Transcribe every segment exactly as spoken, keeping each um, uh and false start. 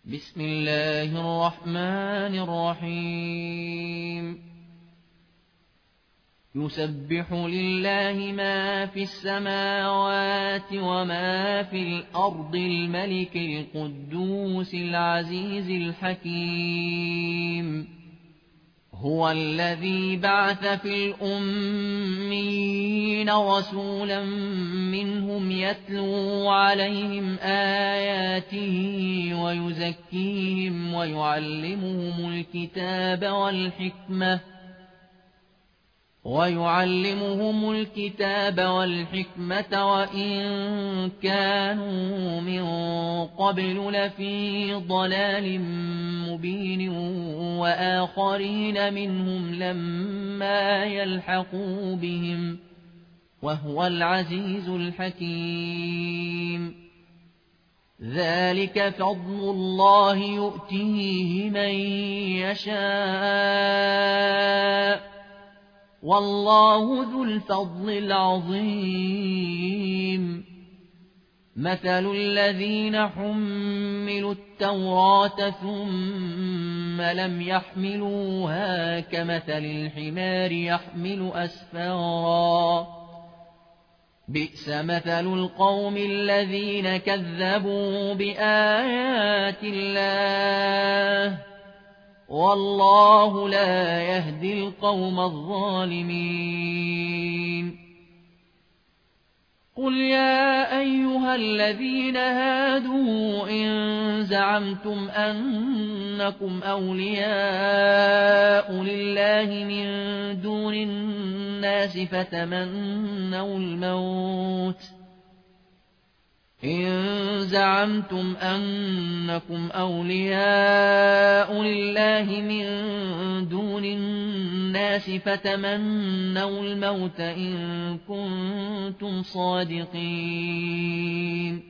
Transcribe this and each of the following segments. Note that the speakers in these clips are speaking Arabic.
بسم الله الرحمن الرحيم يسبح لله ما في السماوات وما في الأرض الملك القدوس العزيز الحكيم هو الذي بعث في الأميين رسولا منهم يتلو عليهم آياته ويزكيهم ويعلمهم الكتاب والحكمة ويعلمهم الكتاب والحكمة وإن كانوا من قبل لفي ضلال مبين وآخرين منهم لما يلحقوا بهم وهو العزيز الحكيم ذلك فضل الله يؤتيه من يشاء والله ذو الفضل العظيم مثل الذين حملوا التوراة ثم لم يحملوها كمثل الحمار يحمل أسفارا بئس مثل القوم الذين كذبوا بآيات الله والله لا يهدي القوم الظالمين قل يا أيها الذين هادوا إن زعمتم أنكم أولياء لله من دون الناس فتمنوا الموت إن زعمتم أنكم أولياء لله من دون الناس فتمنوا الموت إن كنتم صادقين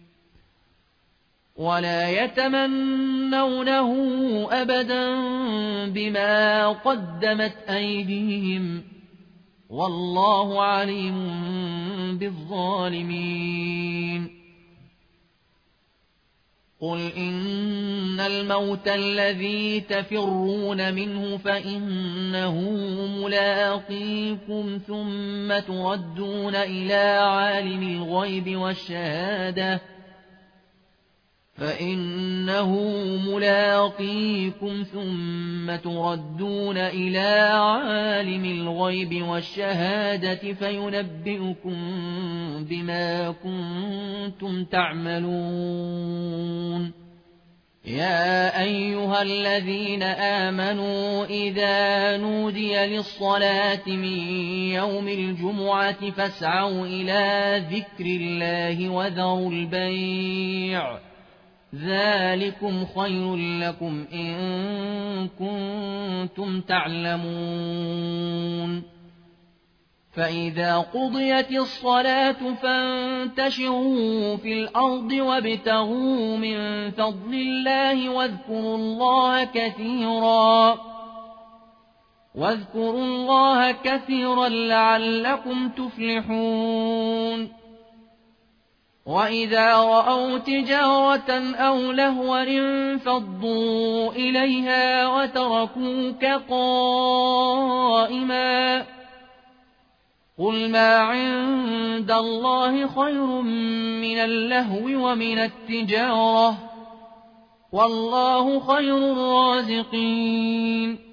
ولا يتمنونه أبدا بما قدمت أيديهم والله عليم بالظالمين قل إن الموت الذي تفرون منه فإنه ملاقيكم ثم تردون إلى عالم الغيب والشهادة فإنه ملاقيكم ثم تردون إلى عالم الغيب والشهادة فينبئكم بما كنتم تعملون يا أيها الذين آمنوا إذا نودي للصلاة من يوم الجمعة فاسعوا إلى ذكر الله وذروا البيع ذلكم خير لكم إن كنتم تعلمون فإذا قضيت الصلاة فانتشروا في الأرض وابتغوا من فضل الله واذكروا الله كثيرا واذكروا الله كثيرا لعلكم تفلحون وإذا رأوا تجارة أو لهوا انفضوا إليها وتركوك قائما قل ما عند الله خير من اللهو ومن التجارة والله خير الرازقين